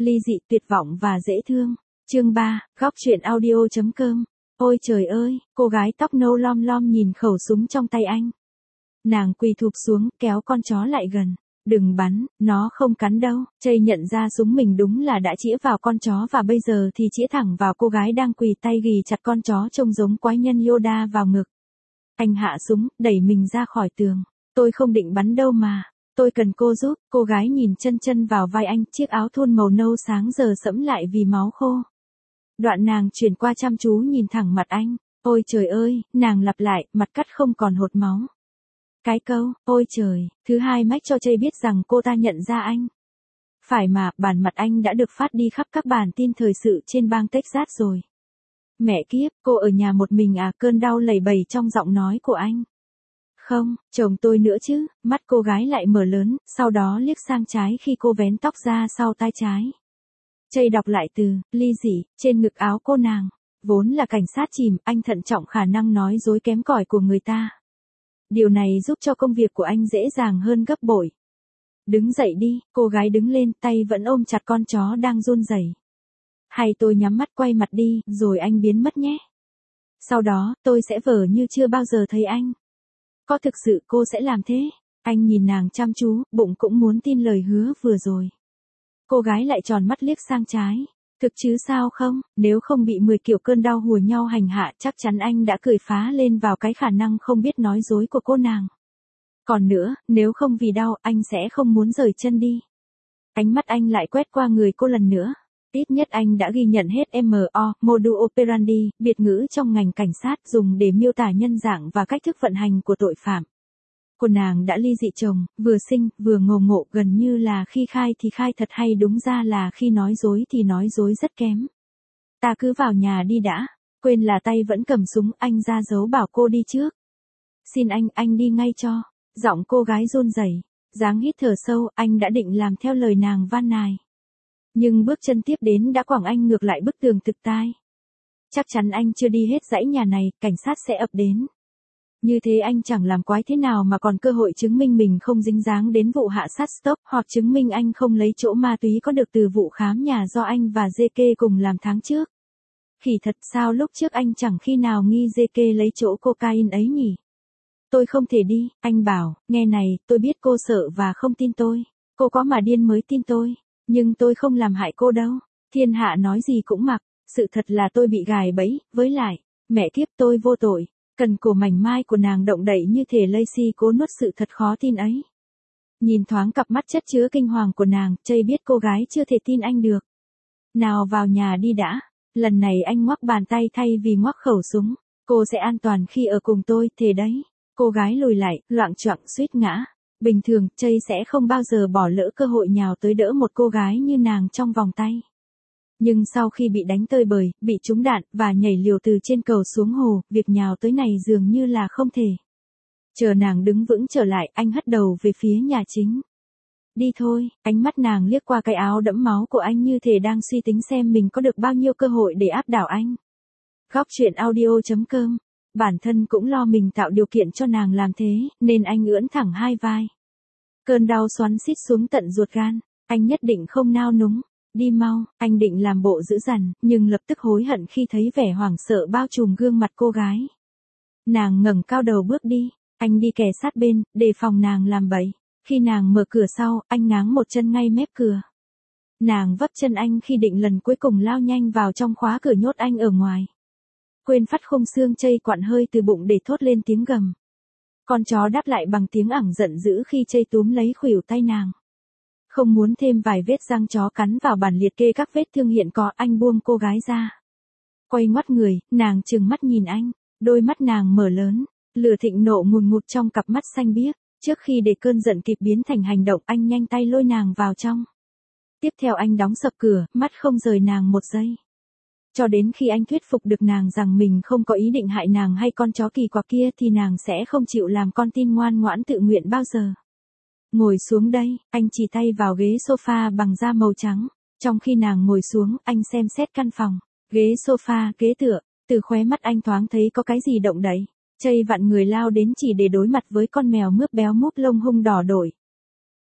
ly dị, tuyệt vọng và dễ thương. Chương 3, góc truyện audio.com. Ôi trời ơi, cô gái tóc nâu lom lom nhìn khẩu súng trong tay anh. Nàng quỳ thụp xuống, kéo con chó lại gần. Đừng bắn, nó không cắn đâu. Chây nhận ra súng mình đúng là đã chĩa vào con chó và bây giờ thì chĩa thẳng vào cô gái đang quỳ tay ghì chặt con chó trông giống quái nhân Yoda vào ngực. Anh hạ súng, đẩy mình ra khỏi tường. Tôi không định bắn đâu mà. Tôi cần cô giúp. Cô gái nhìn chân vào vai anh, chiếc áo thun màu nâu sáng giờ sẫm lại vì máu khô. Đoạn nàng chuyển qua chăm chú nhìn thẳng mặt anh. Ôi trời ơi, nàng lặp lại, mặt cắt không còn hột máu. Cái câu, ôi trời, thứ hai mách cho Chây biết rằng cô ta nhận ra anh. Phải mà, bản mặt anh đã được phát đi khắp các bản tin thời sự trên bang Texas rồi. Mẹ kiếp, cô ở nhà một mình à? Cơn đau lẩy bẩy trong giọng nói của anh. Không, chồng tôi nữa chứ. Mắt cô gái lại mở lớn, sau đó liếc sang trái khi cô vén tóc ra sau tai trái. Chây đọc lại từ, ly dị, trên ngực áo cô nàng. Vốn là cảnh sát chìm, anh thận trọng khả năng nói dối kém cỏi của người ta. Điều này giúp cho công việc của anh dễ dàng hơn gấp bội. Đứng dậy đi, cô gái đứng lên, tay vẫn ôm chặt con chó đang run rẩy. Hay tôi nhắm mắt quay mặt đi, rồi anh biến mất nhé. Sau đó, tôi sẽ vờ như chưa bao giờ thấy anh. Có thực sự cô sẽ làm thế? Anh nhìn nàng chăm chú, bụng cũng muốn tin lời hứa vừa rồi. Cô gái lại tròn mắt liếc sang trái. Thực chứ sao không, nếu không bị 10 kiểu cơn đau hùa nhau hành hạ chắc chắn anh đã cười phá lên vào cái khả năng không biết nói dối của cô nàng. Còn nữa, nếu không vì đau anh sẽ không muốn rời chân đi. Ánh mắt anh lại quét qua người cô lần nữa. Ít nhất anh đã ghi nhận hết MO, modus operandi, biệt ngữ trong ngành cảnh sát dùng để miêu tả nhân dạng và cách thức vận hành của tội phạm. Cô nàng đã ly dị chồng, vừa sinh, vừa ngộ ngộ, gần như là khi khai thì khai thật hay đúng ra là khi nói dối thì nói dối rất kém. Ta cứ vào nhà đi đã. Quên là tay vẫn cầm súng, anh ra dấu bảo cô đi trước. Xin anh đi ngay cho. Giọng cô gái run rẩy, dáng hít thở sâu, anh đã định làm theo lời nàng van nài. Nhưng bước chân tiếp đến đã quẳng anh ngược lại bức tường thực tai. Chắc chắn anh chưa đi hết dãy nhà này, cảnh sát sẽ ập đến. Như thế anh chẳng làm quái thế nào mà còn cơ hội chứng minh mình không dính dáng đến vụ hạ sát Stop, hoặc chứng minh anh không lấy chỗ ma túy có được từ vụ khám nhà do anh và JK cùng làm tháng trước. Khỉ thật, sao lúc trước anh chẳng khi nào nghi JK lấy chỗ cocaine ấy nhỉ? Tôi không thể đi, anh bảo, nghe này, tôi biết cô sợ và không tin tôi. Cô có mà điên mới tin tôi. Nhưng tôi không làm hại cô đâu. Thiên hạ nói gì cũng mặc. Sự thật là tôi bị gài bẫy, với lại, mẹ kiếp tôi vô tội. Cần cổ mảnh mai của nàng động đậy như thể Lacey cố nuốt sự thật khó tin ấy. Nhìn thoáng cặp mắt chất chứa kinh hoàng của nàng, Chây biết cô gái chưa thể tin anh được. Nào vào nhà đi đã. Lần này anh ngoắc bàn tay thay vì ngoắc khẩu súng. Cô sẽ an toàn khi ở cùng tôi, thề đấy. Cô gái lùi lại, loạng choạng suýt ngã. Bình thường, Chây sẽ không bao giờ bỏ lỡ cơ hội nhào tới đỡ một cô gái như nàng trong vòng tay. Nhưng sau khi bị đánh tơi bời, bị trúng đạn, và nhảy liều từ trên cầu xuống hồ, việc nhào tới này dường như là không thể. Chờ nàng đứng vững trở lại, anh hất đầu về phía nhà chính. Đi thôi, ánh mắt nàng liếc qua cái áo đẫm máu của anh như thể đang suy tính xem mình có được bao nhiêu cơ hội để áp đảo anh. Góc truyện audio.com. Bản thân cũng lo mình tạo điều kiện cho nàng làm thế, nên anh ưỡn thẳng hai vai. Cơn đau xoắn xít xuống tận ruột gan, anh nhất định không nao núng. Đi mau, anh định làm bộ dữ dằn, nhưng lập tức hối hận khi thấy vẻ hoảng sợ bao trùm gương mặt cô gái. Nàng ngẩng cao đầu bước đi, anh đi kè sát bên, đề phòng nàng làm bậy. Khi nàng mở cửa sau, anh ngáng một chân ngay mép cửa. Nàng vấp chân anh khi định lần cuối cùng lao nhanh vào trong khóa cửa nhốt anh ở ngoài. Quên phát khung xương Chây quặn hơi từ bụng để thốt lên tiếng gầm. Con chó đáp lại bằng tiếng ẳng giận dữ khi Chây túm lấy khuỷu tay nàng. Không muốn thêm vài vết răng chó cắn vào bản liệt kê các vết thương hiện có, anh buông cô gái ra. Quay ngoắt người, nàng trừng mắt nhìn anh, đôi mắt nàng mở lớn, lửa thịnh nộ ngùn ngụt trong cặp mắt xanh biếc. Trước khi để cơn giận kịp biến thành hành động, anh nhanh tay lôi nàng vào trong. Tiếp theo anh đóng sập cửa, mắt không rời nàng một giây. Cho đến khi anh thuyết phục được nàng rằng mình không có ý định hại nàng hay con chó kỳ quặc kia thì nàng sẽ không chịu làm con tin ngoan ngoãn tự nguyện bao giờ. Ngồi xuống đây, anh chỉ tay vào ghế sofa bằng da màu trắng. Trong khi nàng ngồi xuống, anh xem xét căn phòng. Ghế sofa, ghế tựa, từ khóe mắt anh thoáng thấy có cái gì động đậy. Chây vặn người lao đến chỉ để đối mặt với con mèo mướp béo múp lông hung đỏ đổi.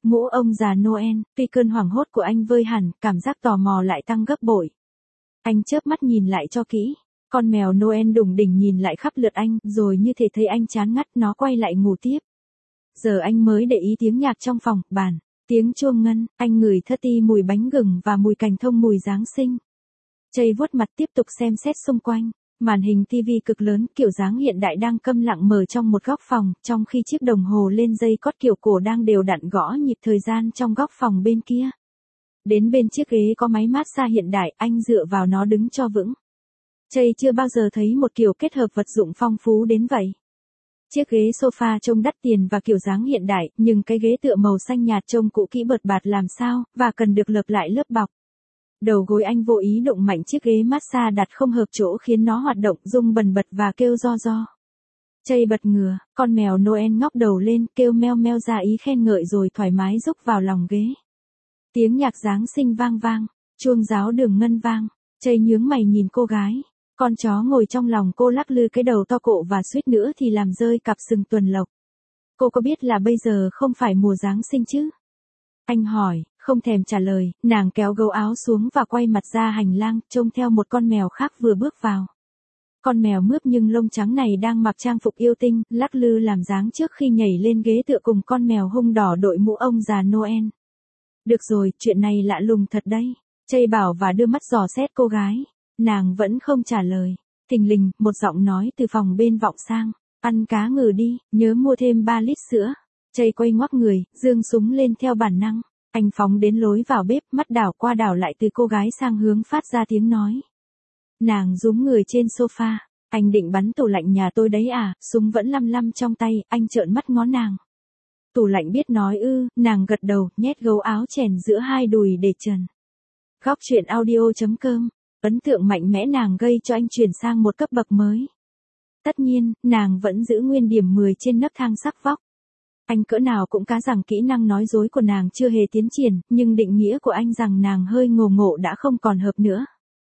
Mũ ông già Noel, tuy cơn hoảng hốt của anh vơi hẳn, cảm giác tò mò lại tăng gấp bội. Anh chớp mắt nhìn lại cho kỹ. Con mèo Noel đủng đỉnh nhìn lại khắp lượt anh, rồi như thể thấy anh chán ngắt, nó quay lại ngủ tiếp. Giờ anh mới để ý tiếng nhạc trong phòng, bàn, tiếng chuông ngân, anh ngửi thơ ti mùi bánh gừng và mùi cành thông mùi Giáng sinh. Chây vuốt mặt tiếp tục xem xét xung quanh. Màn hình TV cực lớn kiểu dáng hiện đại đang câm lặng mở trong một góc phòng, trong khi chiếc đồng hồ lên dây cót kiểu cổ đang đều đặn gõ nhịp thời gian trong góc phòng bên kia. Đến bên chiếc ghế có máy massage hiện đại, anh dựa vào nó đứng cho vững. Chây chưa bao giờ thấy một kiểu kết hợp vật dụng phong phú đến vậy. Chiếc ghế sofa trông đắt tiền và kiểu dáng hiện đại, nhưng cái ghế tựa màu xanh nhạt trông cũ kỹ bợt bạt làm sao, và cần được lợp lại lớp bọc. Đầu gối anh vô ý đụng mạnh chiếc ghế massage đặt không hợp chỗ khiến nó hoạt động rung bần bật và kêu ro. Chây bật ngửa, con mèo Noel ngóc đầu lên kêu meo meo ra ý khen ngợi rồi thoải mái rúc vào lòng ghế. Tiếng nhạc Giáng sinh vang vang, chuông giáo đường ngân vang. Chây nhướng mày nhìn cô gái. Con chó ngồi trong lòng cô lắc lư cái đầu to cộ và suýt nữa thì làm rơi cặp sừng tuần lộc. Cô có biết là bây giờ không phải mùa Giáng sinh chứ? Anh hỏi, không thèm trả lời, nàng kéo gấu áo xuống và quay mặt ra hành lang, trông theo một con mèo khác vừa bước vào. Con mèo mướp nhưng lông trắng này đang mặc trang phục yêu tinh, lắc lư làm dáng trước khi nhảy lên ghế tựa cùng con mèo hung đỏ đội mũ ông già Noel. Được rồi, chuyện này lạ lùng thật đấy. Chây bảo và đưa mắt dò xét cô gái. Nàng vẫn không trả lời. Thình lình, một giọng nói từ phòng bên vọng sang. Ăn cá ngừ đi, nhớ mua thêm 3 lít sữa. Chây quay ngoắc người, giương súng lên theo bản năng. Anh phóng đến lối vào bếp, mắt đảo qua đảo lại từ cô gái sang hướng phát ra tiếng nói. Nàng rúm người trên sofa. Anh định bắn tủ lạnh nhà tôi đấy à, súng vẫn lăm lăm trong tay, anh trợn mắt ngó nàng. Tủ lạnh biết nói ư, nàng gật đầu, nhét gấu áo chèn giữa hai đùi để trần. Góc truyện audio.com. Ấn tượng mạnh mẽ nàng gây cho anh chuyển sang một cấp bậc mới. Tất nhiên, nàng vẫn giữ nguyên điểm 10 trên nấc thang sắc vóc. Anh cỡ nào cũng cá rằng kỹ năng nói dối của nàng chưa hề tiến triển, nhưng định nghĩa của anh rằng nàng hơi ngổ ngộ đã không còn hợp nữa.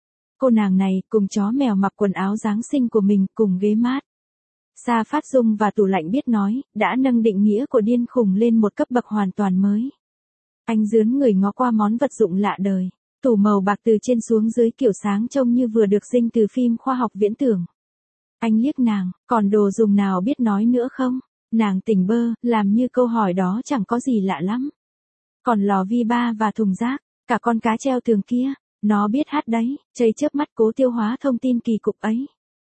Cô nàng này, cùng chó mèo mặc quần áo Giáng sinh của mình, cùng ghế mát. Sa phát dung và tủ lạnh biết nói, đã nâng định nghĩa của điên khùng lên một cấp bậc hoàn toàn mới. Anh dướn người ngó qua món vật dụng lạ đời. Tủ màu bạc từ trên xuống dưới kiểu sáng trông như vừa được dinh từ phim khoa học viễn tưởng. Anh liếc nàng, còn đồ dùng nào biết nói nữa không? Nàng tỉnh bơ, làm như câu hỏi đó chẳng có gì lạ lắm. Còn lò vi ba và thùng rác, cả con cá treo tường kia, nó biết hát đấy. Chây chớp mắt cố tiêu hóa thông tin kỳ cục ấy.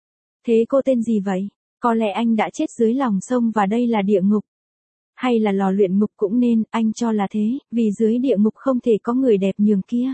Thế cô tên gì vậy? Có lẽ anh đã chết dưới lòng sông và đây là địa ngục. Hay là lò luyện ngục cũng nên, anh cho là thế, vì dưới địa ngục không thể có người đẹp nhường kia.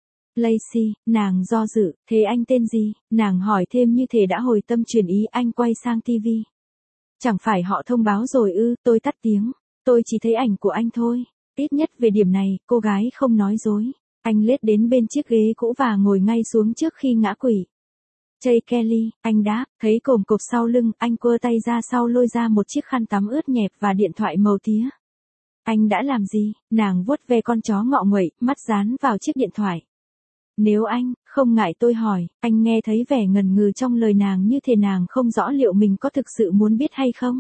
Lacey, nàng do dự, thế anh tên gì? Nàng hỏi thêm như thể đã hồi tâm chuyển ý. Anh quay sang TV. Chẳng phải họ thông báo rồi ư? Tôi tắt tiếng. Tôi chỉ thấy ảnh của anh thôi. Ít nhất về điểm này, cô gái không nói dối. Anh lết đến bên chiếc ghế cũ và ngồi ngay xuống trước khi ngã quỵ. Chây Kelly, anh đáp, thấy cồm cộp sau lưng, anh quơ tay ra sau lôi ra một chiếc khăn tắm ướt nhẹp và điện thoại màu tía. Anh đã làm gì? Nàng vuốt ve con chó ngọ nguậy, mắt dán vào chiếc điện thoại. Nếu anh, không ngại tôi hỏi, anh nghe thấy vẻ ngần ngừ trong lời nàng như thể nàng không rõ liệu mình có thực sự muốn biết hay không.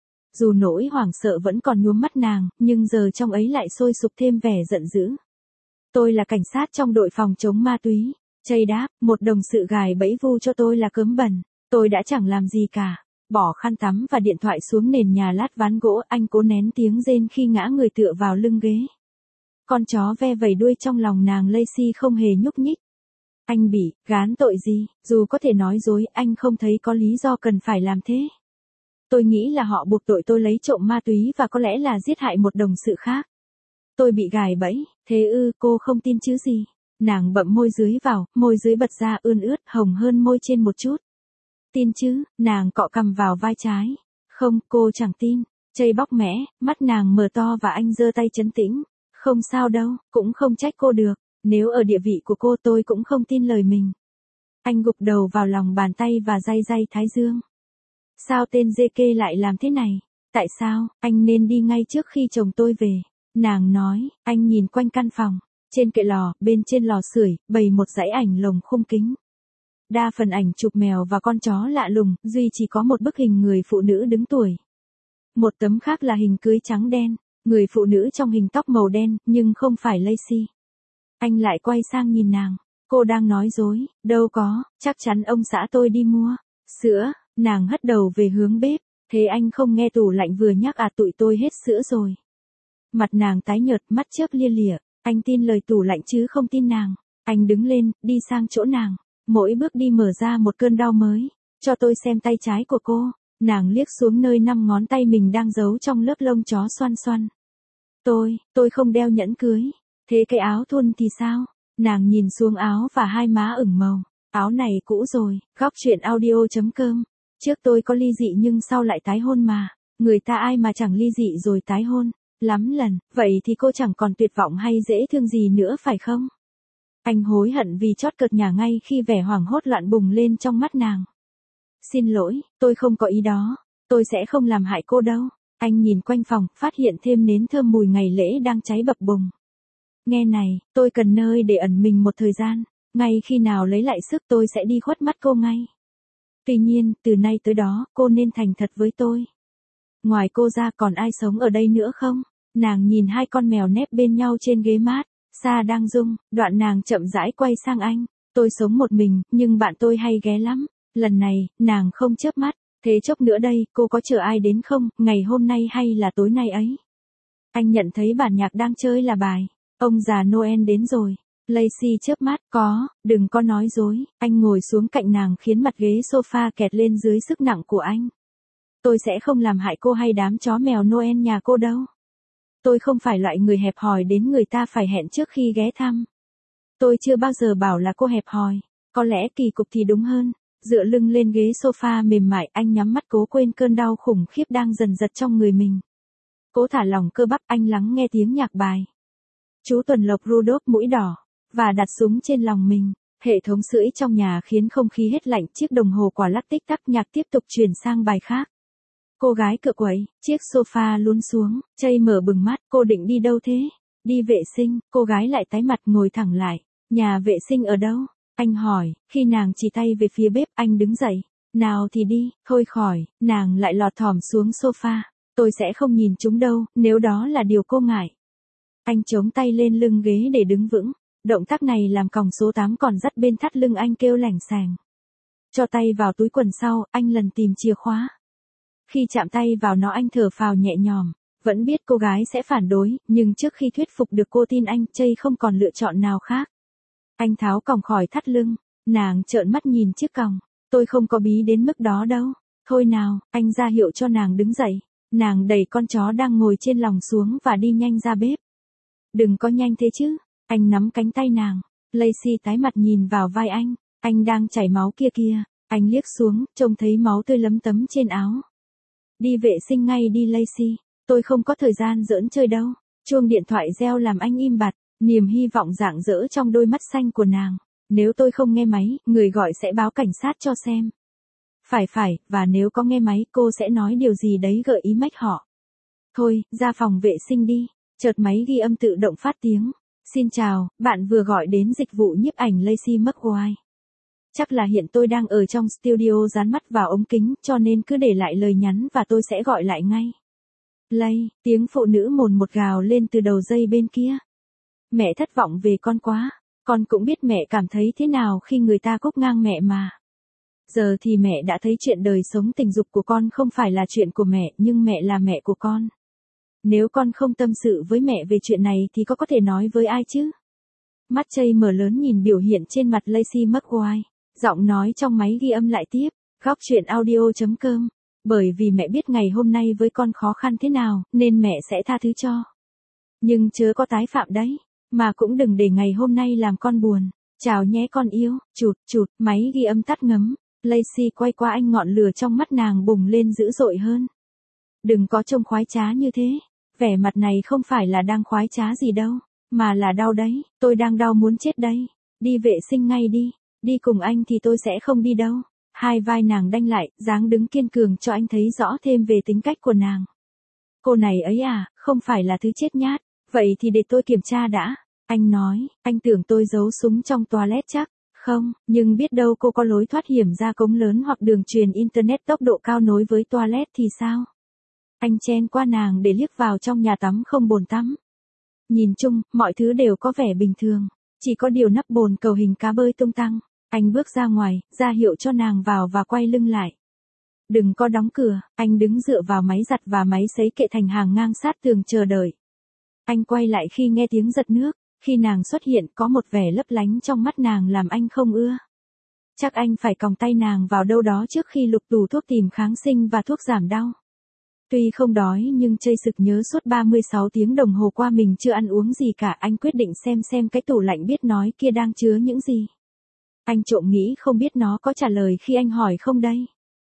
Dù nỗi hoảng sợ vẫn còn nhuốm mắt nàng, nhưng giờ trong ấy lại sôi sục thêm vẻ giận dữ. Tôi là cảnh sát trong đội phòng chống ma túy. Chây đáp, một đồng sự gài bẫy vu cho tôi là cớm bẩn. Tôi đã chẳng làm gì cả. Bỏ khăn tắm và điện thoại xuống nền nhà lát ván gỗ, anh cố nén tiếng rên khi ngã người tựa vào lưng ghế. Con chó ve vẩy đuôi trong lòng nàng Lacey không hề nhúc nhích. Anh bị, gán tội gì, dù có thể nói dối, anh không thấy có lý do cần phải làm thế. Tôi nghĩ là họ buộc tội tôi lấy trộm ma túy và có lẽ là giết hại một đồng sự khác. Tôi bị gài bẫy, thế ư, cô không tin chứ gì. Nàng bậm môi dưới vào, môi dưới bật ra ươn ướt, hồng hơn môi trên một chút. Tin chứ, nàng cọ cằm vào vai trái. Không, cô chẳng tin. Chây bóc mẽ, mắt nàng mở to và anh giơ tay trấn tĩnh. Không sao đâu, cũng không trách cô được. Nếu ở địa vị của cô tôi cũng không tin lời mình. Anh gục đầu vào lòng bàn tay và day day thái dương. Sao tên JK lại làm thế này? Tại sao, anh nên đi ngay trước khi chồng tôi về. Nàng nói, anh nhìn quanh căn phòng. Trên kệ lò, bên trên lò sưởi, bày một dãy ảnh lồng khung kính. Đa phần ảnh chụp mèo và con chó lạ lùng, duy chỉ có một bức hình người phụ nữ đứng tuổi. Một tấm khác là hình cưới trắng đen. Người phụ nữ trong hình tóc màu đen, nhưng không phải Lacey. Anh lại quay sang nhìn nàng. Cô đang nói dối, đâu có, chắc chắn ông xã tôi đi mua. Sữa, nàng hất đầu về hướng bếp. Thế anh không nghe tủ lạnh vừa nhắc à, tụi tôi hết sữa rồi. Mặt nàng tái nhợt, mắt chớp lia lịa. Anh tin lời tủ lạnh chứ không tin nàng. Anh đứng lên, đi sang chỗ nàng. Mỗi bước đi mở ra một cơn đau mới. Cho tôi xem tay trái của cô. Nàng liếc xuống nơi 5 ngón tay mình đang giấu trong lớp lông chó xoăn xoăn. Tôi không đeo nhẫn cưới. Thế cái áo thun thì sao? Nàng nhìn xuống áo và hai má ửng màu. Áo này cũ rồi. Góc chuyện audio.com. Trước tôi có ly dị nhưng sau lại tái hôn mà. Người ta ai mà chẳng ly dị rồi tái hôn. Lắm lần. Vậy thì cô chẳng còn tuyệt vọng hay dễ thương gì nữa phải không? Anh hối hận vì chót cợt nhả ngay khi vẻ hoảng hốt loạn bùng lên trong mắt nàng. Xin lỗi, tôi không có ý đó. Tôi sẽ không làm hại cô đâu. Anh nhìn quanh phòng, phát hiện thêm nến thơm mùi ngày lễ đang cháy bập bùng. Nghe này, tôi cần nơi để ẩn mình một thời gian. Ngay khi nào lấy lại sức tôi sẽ đi khuất mắt cô ngay. Tuy nhiên, từ nay tới đó, cô nên thành thật với tôi. Ngoài cô ra còn ai sống ở đây nữa không? Nàng nhìn hai con mèo nép bên nhau trên ghế mát. Sa đang rung, đoạn nàng chậm rãi quay sang anh. Tôi sống một mình, nhưng bạn tôi hay ghé lắm. Lần này, nàng không chớp mắt. Thế chốc nữa đây, cô có chờ ai đến không, ngày hôm nay hay là tối nay ấy? Anh nhận thấy bản nhạc đang chơi là bài Ông già Noel đến rồi. Lacey chớp mắt, đừng có nói dối. Anh ngồi xuống cạnh nàng khiến mặt ghế sofa kẹt lên dưới sức nặng của anh. Tôi sẽ không làm hại cô hay đám chó mèo Noel nhà cô đâu. Tôi không phải loại người hẹp hòi đến người ta phải hẹn trước khi ghé thăm. Tôi chưa bao giờ bảo là cô hẹp hòi. Có lẽ kỳ cục thì đúng hơn. Dựa lưng lên ghế sofa mềm mại, anh nhắm mắt cố quên cơn đau khủng khiếp đang dần dật trong người mình. Cố thả lỏng cơ bắp, anh lắng nghe tiếng nhạc bài Chú Tuần Lộc Rudolph mũi đỏ, và đặt súng trên lòng mình. Hệ thống sưởi trong nhà khiến không khí hết lạnh, chiếc đồng hồ quả lắc tích tắc, nhạc tiếp tục chuyển sang bài khác. Cô gái cựa quậy, chiếc sofa lún xuống, Chây mở bừng mắt, cô định đi đâu thế? Đi vệ sinh, cô gái lại tái mặt ngồi thẳng lại. Nhà vệ sinh ở đâu? Anh hỏi, khi nàng chỉ tay về phía bếp, anh đứng dậy. Nào thì đi, thôi khỏi, nàng lại lọt thỏm xuống sofa. Tôi sẽ không nhìn chúng đâu, nếu đó là điều cô ngại. Anh chống tay lên lưng ghế để đứng vững. Động tác này làm còng số 8 còn dắt bên thắt lưng anh kêu lảnh sành. Cho tay vào túi quần sau, anh lần tìm chìa khóa. Khi chạm tay vào nó anh thở phào nhẹ nhõm. Vẫn biết cô gái sẽ phản đối, nhưng trước khi thuyết phục được cô tin anh, Chây không còn lựa chọn nào khác. Anh tháo còng khỏi thắt lưng. Nàng trợn mắt nhìn chiếc còng. Tôi không có bí đến mức đó đâu. Thôi nào, anh ra hiệu cho nàng đứng dậy. Nàng đẩy con chó đang ngồi trên lòng xuống và đi nhanh ra bếp. Đừng có nhanh thế chứ. Anh nắm cánh tay nàng. Lacey tái mặt nhìn vào vai anh. Anh đang chảy máu kia kìa. Anh liếc xuống, trông thấy máu tươi lấm tấm trên áo. Đi vệ sinh ngay đi Lacey. Tôi không có thời gian giỡn chơi đâu. Chuông điện thoại reo làm anh im bặt. Niềm hy vọng rạng rỡ trong đôi mắt xanh của nàng. Nếu tôi không nghe máy, người gọi sẽ báo cảnh sát cho xem. Phải, và nếu có nghe máy, cô sẽ nói điều gì đấy gợi ý mách họ. Thôi, ra phòng vệ sinh đi. Chợt máy ghi âm tự động phát tiếng. Xin chào, bạn vừa gọi đến dịch vụ nhiếp ảnh Lacey McGuire. Chắc là hiện tôi đang ở trong studio dán mắt vào ống kính, cho nên cứ để lại lời nhắn và tôi sẽ gọi lại ngay. Lay, tiếng phụ nữ mồn một gào lên từ đầu dây bên kia. Mẹ thất vọng về con quá. Con cũng biết mẹ cảm thấy thế nào khi người ta cúp ngang mẹ mà. Giờ thì mẹ đã thấy chuyện đời sống tình dục của con không phải là chuyện của mẹ, nhưng mẹ là mẹ của con. Nếu con không tâm sự với mẹ về chuyện này thì có thể nói với ai chứ? Mắt Chây mở lớn nhìn biểu hiện trên mặt Lacey McGuire. Giọng nói trong máy ghi âm lại tiếp. Góc chuyện audio.com. Bởi vì mẹ biết ngày hôm nay với con khó khăn thế nào, nên mẹ sẽ tha thứ cho. Nhưng chớ có tái phạm đấy. Mà cũng đừng để ngày hôm nay làm con buồn. Chào nhé con yêu. Chụt, máy ghi âm tắt ngấm. Lacey quay qua anh, ngọn lửa trong mắt nàng bùng lên dữ dội hơn. Đừng có trông khoái trá như thế. Vẻ mặt này không phải là đang khoái trá gì đâu, mà là đau đấy. Tôi đang đau muốn chết đây. Đi vệ sinh ngay đi. Đi cùng anh thì tôi sẽ không đi đâu. Hai vai nàng đanh lại, dáng đứng kiên cường cho anh thấy rõ thêm về tính cách của nàng. Cô này ấy à, không phải là thứ chết nhát. Vậy thì để tôi kiểm tra đã. Anh nói, anh tưởng tôi giấu súng trong toilet chắc. Không, nhưng biết đâu cô có lối thoát hiểm ra cống lớn hoặc đường truyền internet tốc độ cao nối với toilet thì sao? Anh chen qua nàng để liếc vào trong nhà tắm không bồn tắm. Nhìn chung, mọi thứ đều có vẻ bình thường. Chỉ có điều nắp bồn cầu hình cá bơi tung tăng. Anh bước ra ngoài, ra hiệu cho nàng vào và quay lưng lại. Đừng có đóng cửa, anh đứng dựa vào máy giặt và máy sấy kệ thành hàng ngang sát tường chờ đợi. Anh quay lại khi nghe tiếng giật nước, khi nàng xuất hiện có một vẻ lấp lánh trong mắt nàng làm anh không ưa. Chắc anh phải còng tay nàng vào đâu đó trước khi lục tủ thuốc tìm kháng sinh và thuốc giảm đau. Tuy không đói nhưng chây sực nhớ suốt 36 tiếng đồng hồ qua mình chưa ăn uống gì cả. Anh quyết định xem cái tủ lạnh biết nói kia đang chứa những gì. Anh trộm nghĩ không biết nó có trả lời khi anh hỏi không đây.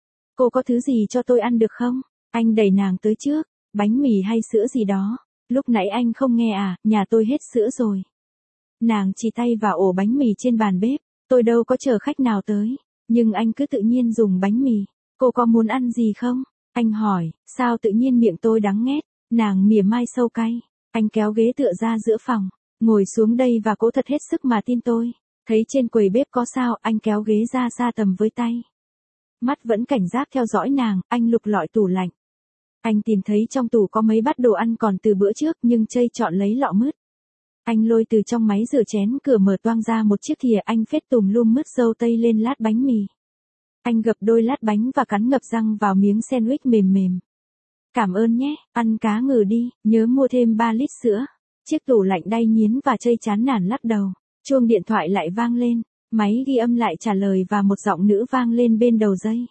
Cô có thứ gì cho tôi ăn được không? Anh đẩy nàng tới trước, bánh mì hay sữa gì đó. Lúc nãy anh không nghe à, nhà tôi hết sữa rồi. Nàng chỉ tay vào ổ bánh mì trên bàn bếp, tôi đâu có chờ khách nào tới. Nhưng anh cứ tự nhiên dùng bánh mì. Cô có muốn ăn gì không? Anh hỏi, sao tự nhiên miệng tôi đắng nghét. Nàng mỉa mai sâu cay. Anh kéo ghế tựa ra giữa phòng, ngồi xuống đây và cố thật hết sức mà tin tôi. Thấy trên quầy bếp có sao, anh kéo ghế ra xa tầm với tay. Mắt vẫn cảnh giác theo dõi nàng, anh lục lọi tủ lạnh. Anh tìm thấy trong tủ có mấy bát đồ ăn còn từ bữa trước nhưng chây chọn lấy lọ mứt. Anh lôi từ trong máy rửa chén cửa mở toang ra một chiếc thìa, anh phết tùm lum mứt dâu tây lên lát bánh mì. Anh gập đôi lát bánh và cắn ngập răng vào miếng sandwich mềm mềm. Cảm ơn nhé, ăn cá ngừ đi, nhớ mua thêm 3 lít sữa. Chiếc tủ lạnh đay nghiến và chây chán nản lắc đầu. Chuông điện thoại lại vang lên, máy ghi âm lại trả lời và một giọng nữ vang lên bên đầu dây.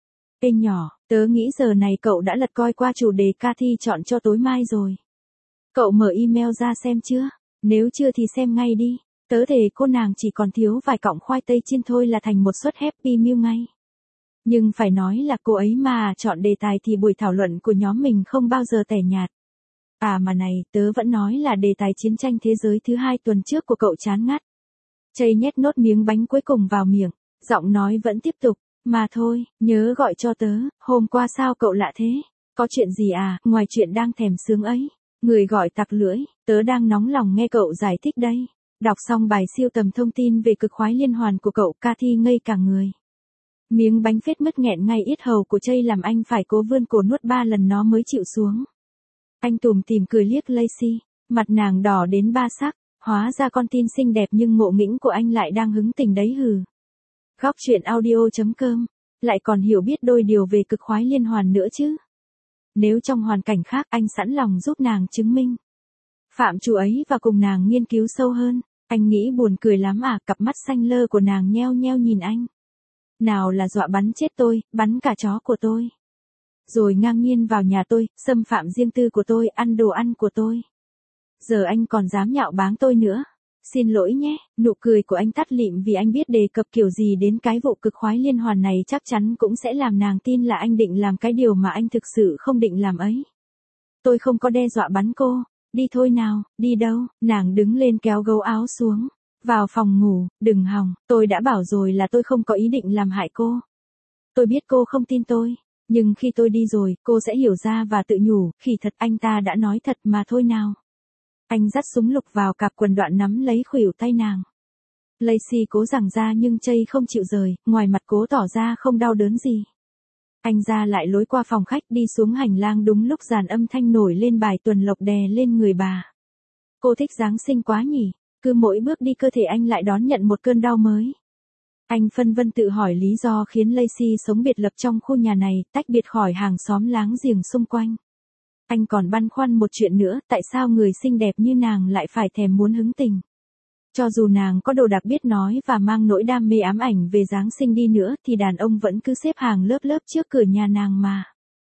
Ê nhỏ, tớ nghĩ giờ này cậu đã lật coi qua chủ đề Cathy chọn cho tối mai rồi. Cậu mở email ra xem chưa? Nếu chưa thì xem ngay đi. Tớ thề cô nàng chỉ còn thiếu vài cọng khoai tây chiên thôi là thành một suất Happy Meal ngay. Nhưng phải nói là cô ấy mà chọn đề tài thì buổi thảo luận của nhóm mình không bao giờ tẻ nhạt. À mà này, tớ vẫn nói là đề tài chiến tranh thế giới thứ 2 tuần trước của cậu chán ngắt. Chây nhét nốt miếng bánh cuối cùng vào miệng, giọng nói vẫn tiếp tục, mà thôi, nhớ gọi cho tớ, hôm qua sao cậu lạ thế? Có chuyện gì à, ngoài chuyện đang thèm sướng ấy? Người gọi tặc lưỡi, tớ đang nóng lòng nghe cậu giải thích đây. Đọc xong bài siêu tầm thông tin về cực khoái liên hoàn của cậu, Cathy ngây cả người. Miếng bánh phết mứt nghẹn ngay yết hầu của chây làm anh phải cố vươn cổ nuốt 3 lần nó mới chịu xuống. Anh tủm tỉm cười liếc Lacey, mặt nàng đỏ đến ba sắc, hóa ra con tin xinh đẹp nhưng ngộ nghĩnh của anh lại đang hứng tình đấy hừ. Góc truyện audio.com, lại còn hiểu biết đôi điều về cực khoái liên hoàn nữa chứ. Nếu trong hoàn cảnh khác anh sẵn lòng giúp nàng chứng minh phạm trù ấy và cùng nàng nghiên cứu sâu hơn. Anh nghĩ buồn cười lắm à, cặp mắt xanh lơ của nàng nheo nheo nhìn anh. Nào là dọa bắn chết tôi, bắn cả chó của tôi. Rồi ngang nhiên vào nhà tôi, xâm phạm riêng tư của tôi, ăn đồ ăn của tôi. Giờ anh còn dám nhạo báng tôi nữa. Xin lỗi nhé, nụ cười của anh tắt lịm vì anh biết đề cập kiểu gì đến cái vụ cực khoái liên hoàn này chắc chắn cũng sẽ làm nàng tin là anh định làm cái điều mà anh thực sự không định làm ấy. Tôi không có đe dọa bắn cô, đi thôi nào, đi đâu, nàng đứng lên kéo gấu áo xuống. Vào phòng ngủ, đừng hòng, tôi đã bảo rồi là tôi không có ý định làm hại cô. Tôi biết cô không tin tôi, nhưng khi tôi đi rồi, cô sẽ hiểu ra và tự nhủ, khỉ thật anh ta đã nói thật mà thôi nào. Anh dắt súng lục vào cặp quần đoạn nắm lấy khuỷu tay nàng. Lacey cố giằng ra nhưng chây không chịu rời, ngoài mặt cố tỏ ra không đau đớn gì. Anh ra lại lối qua phòng khách đi xuống hành lang đúng lúc dàn âm thanh nổi lên bài Tuần Lộc đè lên người bà. Cô thích Giáng sinh quá nhỉ, cứ mỗi bước đi cơ thể anh lại đón nhận một cơn đau mới. Anh phân vân tự hỏi lý do khiến Lacey sống biệt lập trong khu nhà này, tách biệt khỏi hàng xóm láng giềng xung quanh. Anh còn băn khoăn một chuyện nữa, tại sao người xinh đẹp như nàng lại phải thèm muốn hứng tình? Cho dù nàng có đồ đặc biết nói và mang nỗi đam mê ám ảnh về Giáng sinh đi nữa thì đàn ông vẫn cứ xếp hàng lớp lớp trước cửa nhà nàng mà.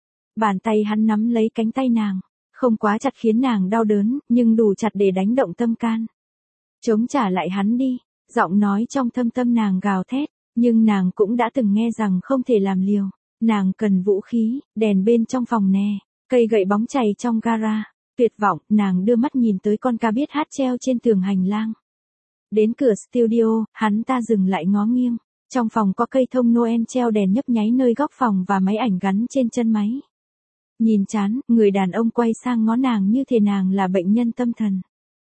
Bàn tay hắn nắm lấy cánh tay nàng, không quá chặt khiến nàng đau đớn, nhưng đủ chặt để đánh động tâm can. Chống trả lại hắn đi, giọng nói trong thâm tâm nàng gào thét, nhưng nàng cũng đã từng nghe rằng không thể làm liều. Nàng cần vũ khí, đèn bên trong phòng nè, cây gậy bóng chày trong gara. Tuyệt vọng, nàng đưa mắt nhìn tới con cá biết hát treo trên tường hành lang. Đến cửa studio, hắn ta dừng lại ngó nghiêng. Trong phòng có cây thông Noel treo đèn nhấp nháy nơi góc phòng và máy ảnh gắn trên chân máy. Nhìn chán, người đàn ông quay sang ngó nàng như thể nàng là bệnh nhân tâm thần.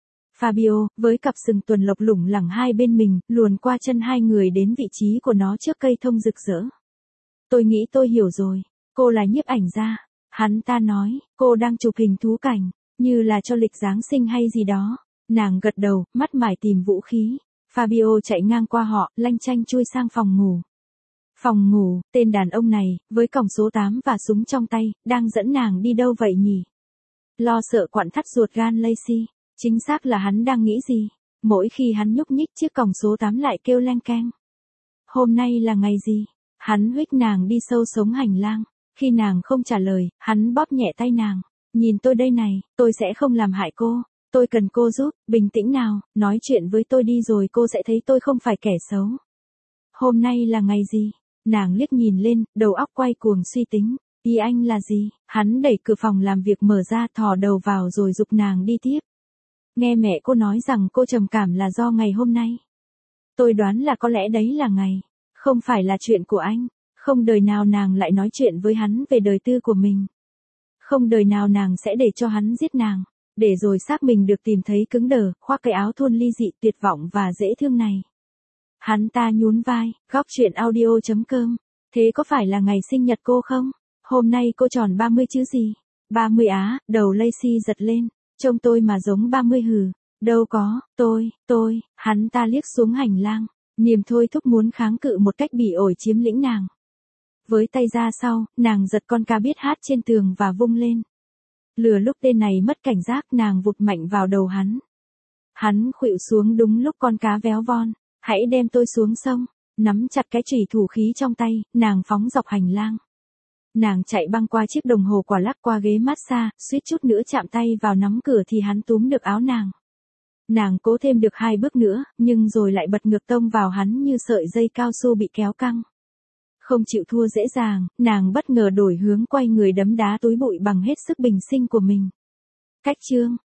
Fabio, với cặp sừng tuần lộc lủng lẳng hai bên mình, luồn qua chân hai người đến vị trí của nó trước cây thông rực rỡ. Tôi nghĩ tôi hiểu rồi, cô là nhiếp ảnh gia. Hắn ta nói, cô đang chụp hình thú cảnh, như là cho lịch Giáng sinh hay gì đó. Nàng gật đầu, mắt mải tìm vũ khí. Fabio chạy ngang qua họ, lanh chanh chui sang phòng ngủ. Phòng ngủ, tên đàn ông này, với còng số 8 và súng trong tay, đang dẫn nàng đi đâu vậy nhỉ? Lo sợ quặn thắt ruột gan Lacey. Chính xác là hắn đang nghĩ gì? Mỗi khi hắn nhúc nhích chiếc còng số 8 lại kêu leng keng. Hôm nay là ngày gì? Hắn huých nàng đi sâu sống hành lang. Khi nàng không trả lời, hắn bóp nhẹ tay nàng. Nhìn tôi đây này, tôi sẽ không làm hại cô. Tôi cần cô giúp, bình tĩnh nào, nói chuyện với tôi đi rồi cô sẽ thấy tôi không phải kẻ xấu. Hôm nay là ngày gì? Nàng liếc nhìn lên, đầu óc quay cuồng suy tính. Ý anh là gì? Hắn đẩy cửa phòng làm việc mở ra, thò đầu vào rồi giục nàng đi tiếp. Nghe mẹ cô nói rằng cô trầm cảm là do ngày hôm nay. Tôi đoán là có lẽ đấy là ngày. Không phải là chuyện của anh. Không đời nào nàng lại nói chuyện với hắn về đời tư của mình. Không đời nào nàng sẽ để cho hắn giết nàng. Để rồi xác mình được tìm thấy cứng đờ, khoác cái áo thun ly dị tuyệt vọng và dễ thương này. Hắn ta nhún vai, góc chuyện audio.com. Thế có phải là ngày sinh nhật cô không? Hôm nay cô tròn 30 chứ gì? 30 á, đầu Lacey giật lên. Trông tôi mà giống 30 hừ. Đâu có, tôi, hắn ta liếc xuống hành lang. Niềm thôi thúc muốn kháng cự một cách bỉ ổi chiếm lĩnh nàng. Với tay ra sau, nàng giật con cá biết hát trên tường và vung lên. Lừa lúc tên này mất cảnh giác nàng vụt mạnh vào đầu hắn. Hắn khuỵu xuống đúng lúc con cá véo von. Hãy đem tôi xuống sông. Nắm chặt cái chùy thủ khí trong tay, nàng phóng dọc hành lang. Nàng chạy băng qua chiếc đồng hồ quả lắc qua ghế massage, suýt chút nữa chạm tay vào nắm cửa thì hắn túm được áo nàng. Nàng cố thêm được 2 bước nữa, nhưng rồi lại bật ngược tông vào hắn như sợi dây cao su bị kéo căng. Không chịu thua dễ dàng, nàng bất ngờ đổi hướng quay người đấm đá túi bụi bằng hết sức bình sinh của mình. Cách chương